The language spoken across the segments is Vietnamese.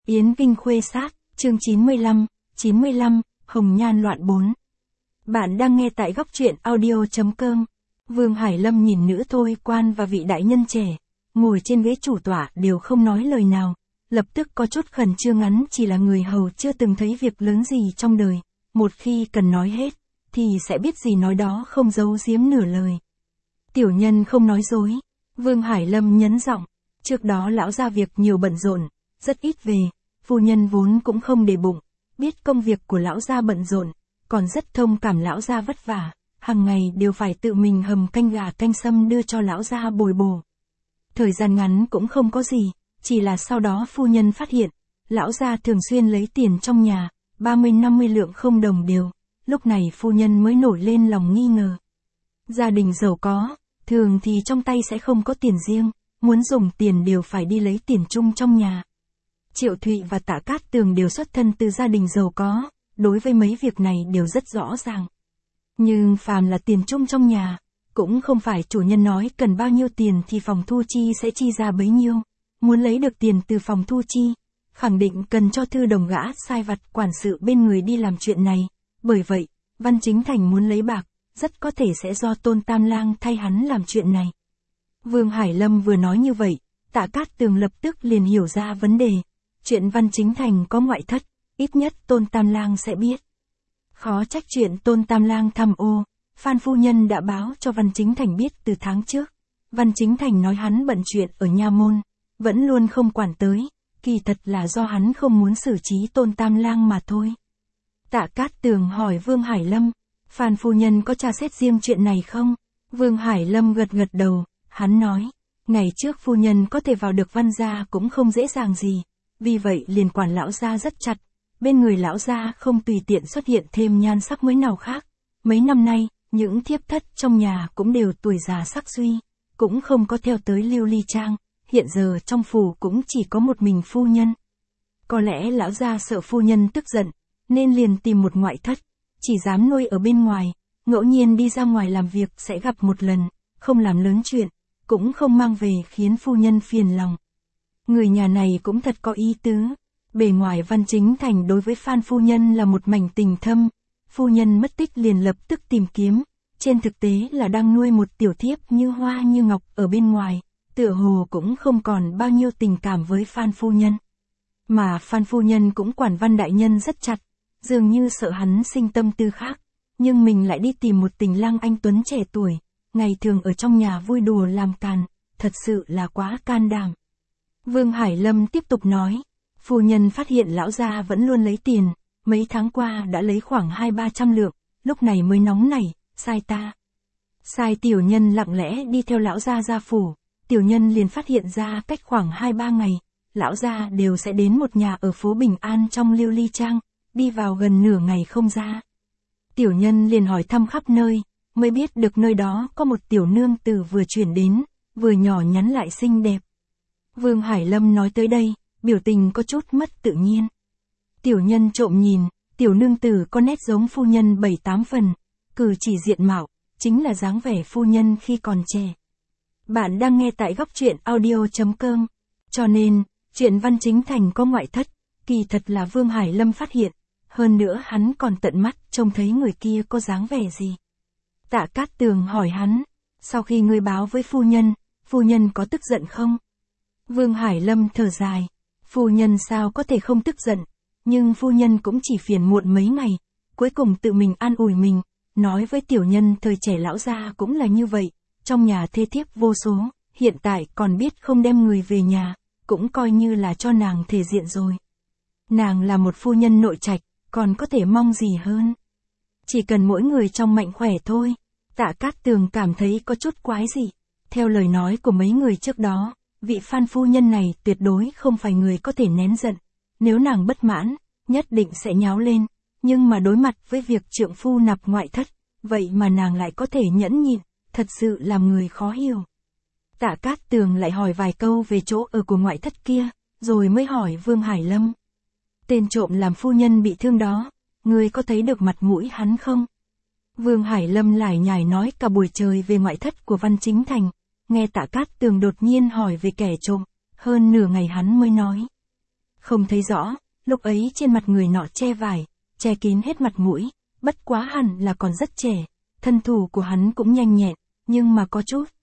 Yến Kinh Khuê Sát, chương 95, Hồng Nhan loạn 4. Bạn đang nghe tại góc truyện audio.com. Vương Hải Lâm nhìn nữ thôi quan và vị đại nhân trẻ, ngồi trên ghế chủ tọa đều không nói lời nào, lập tức có chút khẩn trương. Ngắn chỉ là người hầu chưa từng thấy việc lớn gì trong đời, một khi cần nói hết, thì sẽ biết gì nói đó, không giấu giếm nửa lời. Tiểu nhân không nói dối, Vương Hải Lâm nhấn giọng, trước đó lão gia việc nhiều bận rộn, rất ít về, phu nhân vốn cũng không để bụng, biết công việc của lão gia bận rộn, còn rất thông cảm lão gia vất vả, hàng ngày đều phải tự mình hầm canh gà canh sâm đưa cho lão gia bồi bổ. Thời gian ngắn cũng không có gì, chỉ là sau đó phu nhân phát hiện, lão gia thường xuyên lấy tiền trong nhà, 30-50 lượng không đồng đều, lúc này phu nhân mới nổi lên lòng nghi ngờ. Gia đình giàu có, thường thì trong tay sẽ không có tiền riêng, muốn dùng tiền đều phải đi lấy tiền chung trong nhà. Triệu Thụy và Tạ Cát Tường đều xuất thân từ gia đình giàu có, đối với mấy việc này đều rất rõ ràng. Nhưng phàm là tiền chung trong nhà, cũng không phải chủ nhân nói cần bao nhiêu tiền thì phòng thu chi sẽ chi ra bấy nhiêu. Muốn lấy được tiền từ phòng thu chi, khẳng định cần cho thư đồng gã sai vặt quản sự bên người đi làm chuyện này. Bởi vậy, Văn Chính Thành muốn lấy bạc, rất có thể sẽ do Tôn Tam Lang thay hắn làm chuyện này. Vương Hải Lâm vừa nói như vậy, Tạ Cát Tường lập tức liền hiểu ra vấn đề. Chuyện Văn Chính Thành có ngoại thất, ít nhất Tôn Tam Lang sẽ biết. Khó trách chuyện Tôn Tam Lang tham ô, Phan phu nhân đã báo cho Văn Chính Thành biết từ tháng trước. Văn Chính Thành nói hắn bận chuyện ở nha môn, vẫn luôn không quản tới, kỳ thật là do hắn không muốn xử trí Tôn Tam Lang mà thôi. Tạ Cát Tường hỏi Vương Hải Lâm, Phan phu nhân có tra xét riêng chuyện này không? Vương Hải Lâm gật gật đầu, hắn nói, ngày trước phu nhân có thể vào được Văn gia cũng không dễ dàng gì, vì vậy liền quản lão gia rất chặt, bên người lão gia không tùy tiện xuất hiện thêm nhan sắc mới nào khác. Mấy năm nay, những thiếp thất trong nhà cũng đều tuổi già sắc suy, cũng không có theo tới lưu ly trang, hiện giờ trong phủ cũng chỉ có một mình phu nhân. Có lẽ lão gia sợ phu nhân tức giận, nên liền tìm một ngoại thất, chỉ dám nuôi ở bên ngoài, ngẫu nhiên đi ra ngoài làm việc sẽ gặp một lần, không làm lớn chuyện, cũng không mang về khiến phu nhân phiền lòng. Người nhà này cũng thật có ý tứ, bề ngoài Văn Chính Thành đối với Phan phu nhân là một mảnh tình thâm, phu nhân mất tích liền lập tức tìm kiếm, trên thực tế là đang nuôi một tiểu thiếp như hoa như ngọc ở bên ngoài, tựa hồ cũng không còn bao nhiêu tình cảm với Phan phu nhân. Mà Phan phu nhân cũng quản Văn đại nhân rất chặt, dường như sợ hắn sinh tâm tư khác, nhưng mình lại đi tìm một tình lang anh tuấn trẻ tuổi, ngày thường ở trong nhà vui đùa làm càn, thật sự là quá can đảm. Vương Hải Lâm tiếp tục nói, phu nhân phát hiện lão gia vẫn luôn lấy tiền, mấy tháng qua đã lấy khoảng 200-300 lượng, lúc này mới nóng nảy, sai tiểu nhân lặng lẽ đi theo lão gia ra phủ, tiểu nhân liền phát hiện ra cách khoảng 2-3 ngày, lão gia đều sẽ đến một nhà ở phố Bình An trong Lưu Ly Trang, đi vào gần nửa ngày không ra. Tiểu nhân liền hỏi thăm khắp nơi, mới biết được nơi đó có một tiểu nương tử vừa chuyển đến, vừa nhỏ nhắn lại xinh đẹp. Vương Hải Lâm nói tới đây, biểu tình có chút mất tự nhiên. Tiểu nhân trộm nhìn, tiểu nương tử có nét giống phu nhân 7-8 phần, cử chỉ diện mạo, chính là dáng vẻ phu nhân khi còn trẻ. Bạn đang nghe tại góc truyện audio.com, cho nên, chuyện Văn Chính Thành có ngoại thất, kỳ thật là Vương Hải Lâm phát hiện, hơn nữa hắn còn tận mắt trông thấy người kia có dáng vẻ gì. Tạ Cát Tường hỏi hắn, sau khi ngươi báo với phu nhân có tức giận không? Vương Hải Lâm thở dài, phu nhân sao có thể không tức giận, nhưng phu nhân cũng chỉ phiền muộn mấy ngày, cuối cùng tự mình an ủi mình, nói với tiểu nhân thời trẻ lão gia cũng là như vậy, trong nhà thê thiếp vô số, hiện tại còn biết không đem người về nhà, cũng coi như là cho nàng thể diện rồi. Nàng là một phu nhân nội trạch, còn có thể mong gì hơn. Chỉ cần mỗi người trong mạnh khỏe thôi. Tạ Cát Tường cảm thấy có chút quái dị. Theo lời nói của mấy người trước đó, vị Phan phu nhân này tuyệt đối không phải người có thể nén giận. Nếu nàng bất mãn, nhất định sẽ nháo lên. Nhưng mà đối mặt với việc trượng phu nạp ngoại thất, vậy mà nàng lại có thể nhẫn nhịn, thật sự làm người khó hiểu. Tạ Cát Tường lại hỏi vài câu về chỗ ở của ngoại thất kia, rồi mới hỏi Vương Hải Lâm. Tên trộm làm phu nhân bị thương đó, ngươi có thấy được mặt mũi hắn không? Vương Hải Lâm lải nhải nói cả buổi trời về ngoại thất của Văn Chính Thành, nghe Tạ Cát Tường đột nhiên hỏi về kẻ trộm, hơn nửa ngày hắn mới nói. Không thấy rõ, lúc ấy trên mặt người nọ che vải, che kín hết mặt mũi, bất quá hẳn là còn rất trẻ, thân thủ của hắn cũng nhanh nhẹn, nhưng mà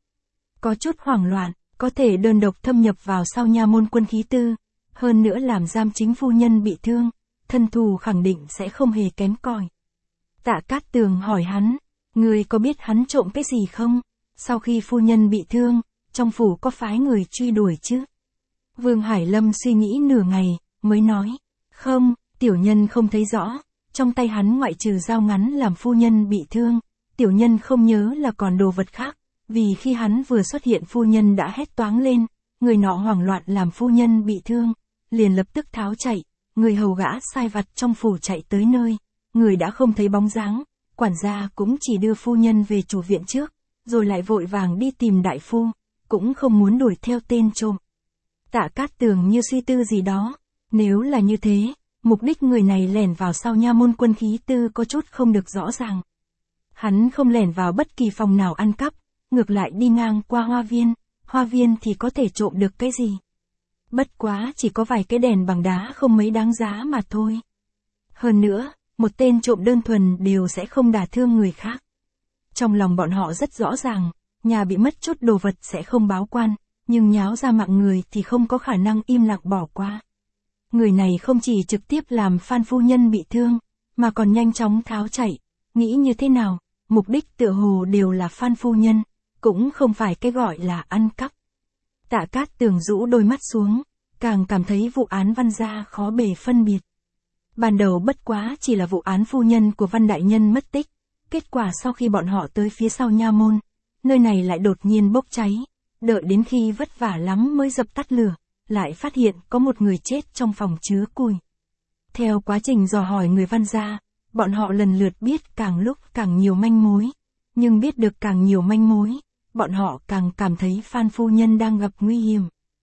có chút hoảng loạn, có thể đơn độc thâm nhập vào sau nha môn Quân Khí Tư, hơn nữa làm giam chính phu nhân bị thương, thân thủ khẳng định sẽ không hề kém cỏi. Tạ Cát Tường hỏi hắn, người có biết hắn trộm cái gì không? Sau khi phu nhân bị thương, trong phủ có phái người truy đuổi chứ? Vương Hải Lâm suy nghĩ nửa ngày, mới nói, không, tiểu nhân không thấy rõ, trong tay hắn ngoại trừ dao ngắn làm phu nhân bị thương, tiểu nhân không nhớ là còn đồ vật khác, vì khi hắn vừa xuất hiện phu nhân đã hét toáng lên, người nọ hoảng loạn làm phu nhân bị thương, liền lập tức tháo chạy, người hầu gã sai vặt trong phủ chạy tới nơi, người đã không thấy bóng dáng, quản gia cũng chỉ đưa phu nhân về chủ viện trước, rồi lại vội vàng đi tìm đại phu, cũng không muốn đuổi theo tên trộm. Tạ Cát Tường như suy tư gì đó, nếu là như thế, mục đích người này lẻn vào sau nha môn Quân Khí Tư có chút không được rõ ràng. Hắn không lẻn vào bất kỳ phòng nào ăn cắp, ngược lại đi ngang qua hoa viên thì có thể trộm được cái gì. Bất quá chỉ có vài cái đèn bằng đá không mấy đáng giá mà thôi. Hơn nữa, một tên trộm đơn thuần đều sẽ không đả thương người khác. Trong lòng bọn họ rất rõ ràng, nhà bị mất chút đồ vật sẽ không báo quan, nhưng nháo ra mạng người thì không có khả năng im lặng bỏ qua. Người này không chỉ trực tiếp làm Phan phu nhân bị thương, mà còn nhanh chóng tháo chạy, nghĩ như thế nào, mục đích tựa hồ đều là Phan phu nhân, cũng không phải cái gọi là ăn cắp. Tạ Cát Tường rũ đôi mắt xuống, càng cảm thấy vụ án Văn gia khó bề phân biệt. Ban đầu bất quá chỉ là vụ án phu nhân của Văn đại nhân mất tích, kết quả sau khi bọn họ tới phía sau nha môn, nơi này lại đột nhiên bốc cháy, đợi đến khi vất vả lắm mới dập tắt lửa, lại phát hiện có một người chết trong phòng chứa củi. Theo quá trình dò hỏi người Văn gia, bọn họ lần lượt biết càng lúc càng nhiều manh mối, nhưng biết được càng nhiều manh mối, bọn họ càng cảm thấy Phan phu nhân đang gặp nguy hiểm.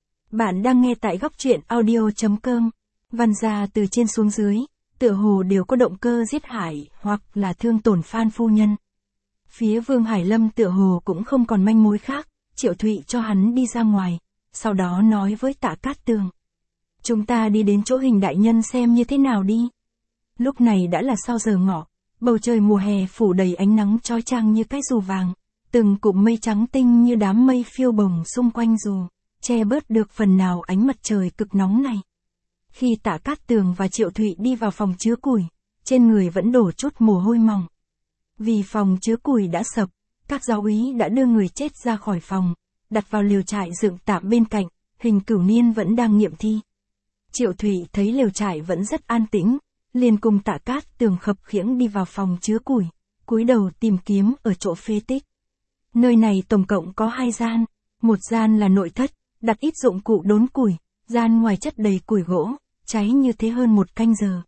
Bạn đang nghe tại góc truyện audio.com. Văn gia từ trên xuống dưới, tựa hồ đều có động cơ giết hại hoặc là thương tổn Phan phu nhân. Phía Vương Hải Lâm tựa hồ cũng không còn manh mối khác, Triệu Thụy cho hắn đi ra ngoài, sau đó nói với Tạ Cát Tường. Chúng ta đi đến chỗ Hình đại nhân xem như thế nào đi. Lúc này đã là sau giờ ngọ, bầu trời mùa hè phủ đầy ánh nắng chói chang như cái dù vàng, từng cụm mây trắng tinh như đám mây phiêu bồng xung quanh dù, che bớt được phần nào ánh mặt trời cực nóng này. Khi Tạ Cát Tường và Triệu Thụy đi vào phòng chứa củi, trên người vẫn đổ chút mồ hôi mỏng. Vì phòng chứa củi đã sập, các giáo úy đã đưa người chết ra khỏi phòng, đặt vào lều trại dựng tạm bên cạnh, Hình Cửu Niên vẫn đang nghiệm thi. Triệu Thụy thấy lều trại vẫn rất an tĩnh, liền cùng Tạ Cát Tường khập khiễng đi vào phòng chứa củi, cúi đầu tìm kiếm ở chỗ phế tích. Nơi này tổng cộng có 2 gian, một gian là nội thất, đặt ít dụng cụ đốn củi, gian ngoài chất đầy củi gỗ, cháy như thế hơn 1 canh giờ.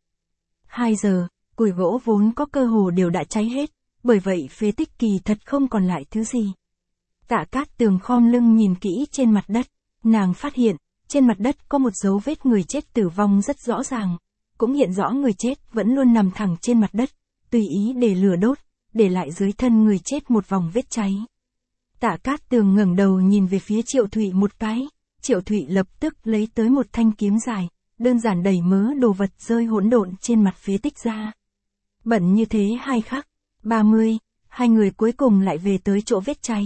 2 giờ, củi gỗ vốn có cơ hồ đều đã cháy hết, bởi vậy phế tích kỳ thật không còn lại thứ gì. Tạ Cát Tường khom lưng nhìn kỹ trên mặt đất, nàng phát hiện, trên mặt đất có một dấu vết người chết tử vong rất rõ ràng, cũng hiện rõ người chết vẫn luôn nằm thẳng trên mặt đất, tùy ý để lửa đốt, để lại dưới thân người chết một vòng vết cháy. Tạ Cát Tường ngẩng đầu nhìn về phía Triệu Thụy một cái, Triệu Thụy lập tức lấy tới một thanh kiếm dài, đơn giản đẩy mớ đồ vật rơi hỗn độn trên mặt phế tích ra. Bận như thế 2 khắc, 30, 2 người cuối cùng lại về tới chỗ vết cháy.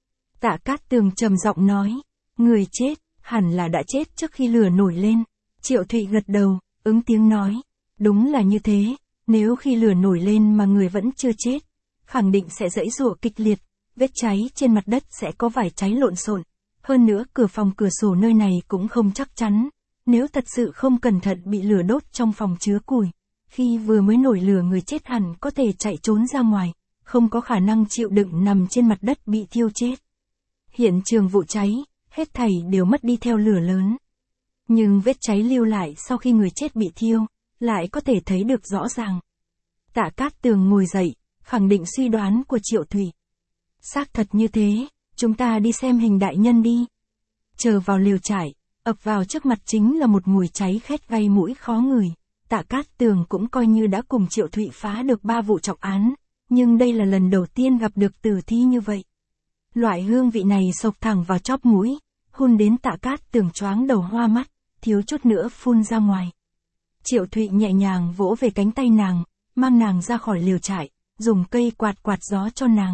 Tạ Cát Tường trầm giọng nói, người chết, hẳn là đã chết trước khi lửa nổi lên. Triệu Thụy gật đầu, ứng tiếng nói, đúng là như thế, nếu khi lửa nổi lên mà người vẫn chưa chết, khẳng định sẽ giãy giụa kịch liệt, vết cháy trên mặt đất sẽ có vải cháy lộn xộn, hơn nữa cửa phòng cửa sổ nơi này cũng không chắc chắn, nếu thật sự không cẩn thận bị lửa đốt trong phòng chứa củi, khi vừa mới nổi lửa người chết hẳn có thể chạy trốn ra ngoài, không có khả năng chịu đựng nằm trên mặt đất bị thiêu chết. Hiện trường vụ cháy, hết thảy đều mất đi theo lửa lớn. Nhưng vết cháy lưu lại sau khi người chết bị thiêu, lại có thể thấy được rõ ràng. Tạ Cát Tường ngồi dậy, khẳng định suy đoán của Triệu Thụy. Xác thật như thế, chúng ta đi xem Hình đại nhân đi. Chờ vào lều trại, ập vào trước mặt chính là một mùi cháy khét gây mũi khó ngửi. Tạ Cát Tường cũng coi như đã cùng Triệu Thụy phá được 3 vụ trọng án, nhưng đây là lần đầu tiên gặp được tử thi như vậy. Loại hương vị này xộc thẳng vào chóp mũi, hun đến Tạ Cát Tường choáng đầu hoa mắt, thiếu chút nữa phun ra ngoài. Triệu Thụy nhẹ nhàng vỗ về cánh tay nàng, mang nàng ra khỏi lều trại, dùng cây quạt quạt gió cho nàng.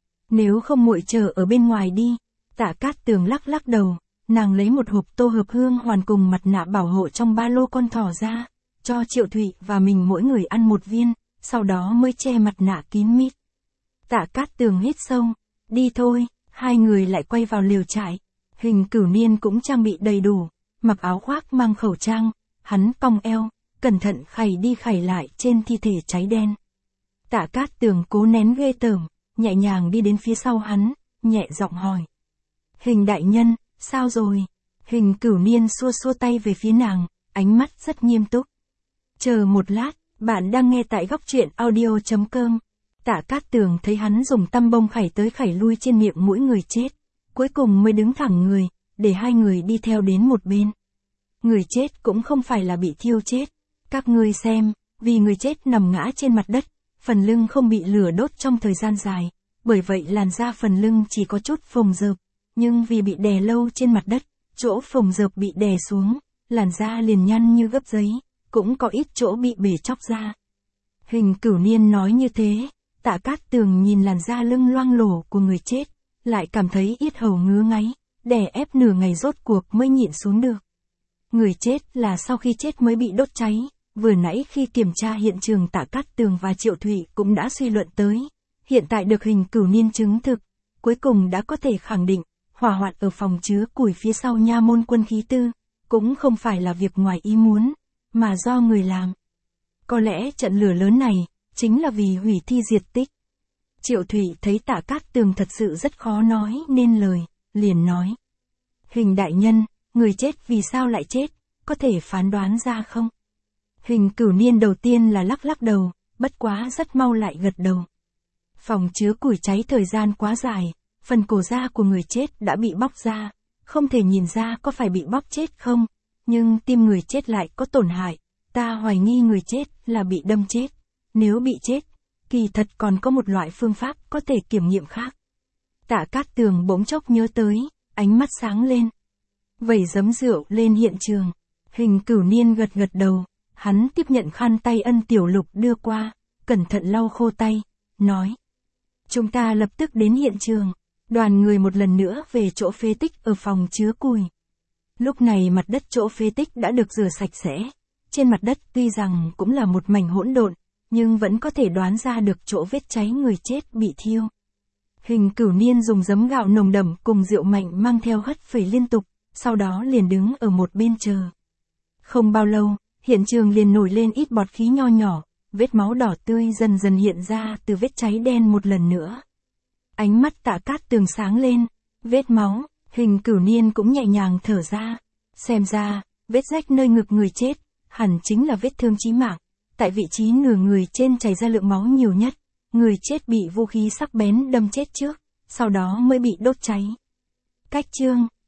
Nếu không muội chờ ở bên ngoài đi. Tạ Cát Tường lắc lắc đầu, nàng lấy một hộp tô hợp hương hoàn cùng mặt nạ bảo hộ trong ba lô con thỏ ra, cho Triệu Thụy và mình mỗi người ăn một viên, sau đó mới che mặt nạ kín mít. Tạ Cát Tường hít sâu, đi thôi, hai người lại quay vào lều trại. Hình Cửu Niên cũng trang bị đầy đủ, mặc áo khoác mang khẩu trang, hắn cong eo, cẩn thận khày đi khày lại trên thi thể cháy đen. Tạ Cát Tường cố nén ghê tởm, nhẹ nhàng đi đến phía sau hắn, nhẹ giọng hỏi. Hình đại nhân, sao rồi? Hình Cửu Niên xua xua tay về phía nàng, ánh mắt rất nghiêm túc. Chờ một lát, bạn đang nghe tại góc truyện audio.com. Tạ Cát Tường thấy hắn dùng tăm bông khảy tới khảy lui trên miệng mỗi người chết, cuối cùng mới đứng thẳng người, để hai người đi theo đến một bên. Người chết cũng không phải là bị thiêu chết. Các ngươi xem, vì người chết nằm ngã trên mặt đất, phần lưng không bị lửa đốt trong thời gian dài, bởi vậy làn da phần lưng chỉ có chút phồng rợp, nhưng vì bị đè lâu trên mặt đất, chỗ phồng rợp bị đè xuống, làn da liền nhăn như gấp giấy, cũng có ít chỗ bị bể chóc ra. Hình Cửu Niên nói như thế, Tạ Cát Tường nhìn làn da lưng loang lổ của người chết, lại cảm thấy yết hầu ngứa ngáy, đè ép nửa ngày rốt cuộc mới nhịn xuống được. Người chết là sau khi chết mới bị đốt cháy, vừa nãy khi kiểm tra hiện trường Tạ Cát Tường và Triệu Thụy cũng đã suy luận tới, hiện tại được Hình Cửu Niên chứng thực, cuối cùng đã có thể khẳng định, hỏa hoạn ở phòng chứa củi phía sau nha môn Quân Khí Tư, cũng không phải là việc ngoài ý muốn, mà do người làm. Có lẽ trận lửa lớn này, chính là vì hủy thi diệt tích. Triệu Thụy thấy Tạ Cát Tường thật sự rất khó nói nên lời, liền nói. Hình đại nhân, người chết vì sao lại chết, có thể phán đoán ra không? Hình Cửu Niên đầu tiên là lắc lắc đầu, bất quá rất mau lại gật đầu. Phòng chứa củi cháy thời gian quá dài, phần cổ da của người chết đã bị bóc ra, không thể nhìn ra có phải bị bóc chết không, nhưng tim người chết lại có tổn hại, ta hoài nghi người chết là bị đâm chết. Nếu bị chết, kỳ thật còn có một loại phương pháp có thể kiểm nghiệm khác. Tạ Cát Tường bỗng chốc nhớ tới, ánh mắt sáng lên. Vẩy giấm rượu lên hiện trường. Hình Cửu Niên gật gật đầu, hắn tiếp nhận khăn tay Ân Tiểu Lục đưa qua, cẩn thận lau khô tay, nói. Chúng ta lập tức đến hiện trường, đoàn người một lần nữa về chỗ phế tích ở phòng chứa củi. Lúc này mặt đất chỗ phế tích đã được rửa sạch sẽ, trên mặt đất tuy rằng cũng là một mảnh hỗn độn, nhưng vẫn có thể đoán ra được chỗ vết cháy người chết bị thiêu. Hình Cửu Niên dùng giấm gạo nồng đậm cùng rượu mạnh mang theo hất phẩy liên tục, sau đó liền đứng ở một bên chờ. Không bao lâu, hiện trường liền nổi lên ít bọt khí nho nhỏ, vết máu đỏ tươi dần dần hiện ra từ vết cháy đen một lần nữa. Ánh mắt Tạ Cát Tường sáng lên, vết máu, Hình Cửu Niên cũng nhẹ nhàng thở ra. Xem ra, vết rách nơi ngực người chết, hẳn chính là vết thương chí mạng. Tại vị trí nửa người trên chảy ra lượng máu nhiều nhất, người chết bị vũ khí sắc bén đâm chết trước, sau đó mới bị đốt cháy. Cách chương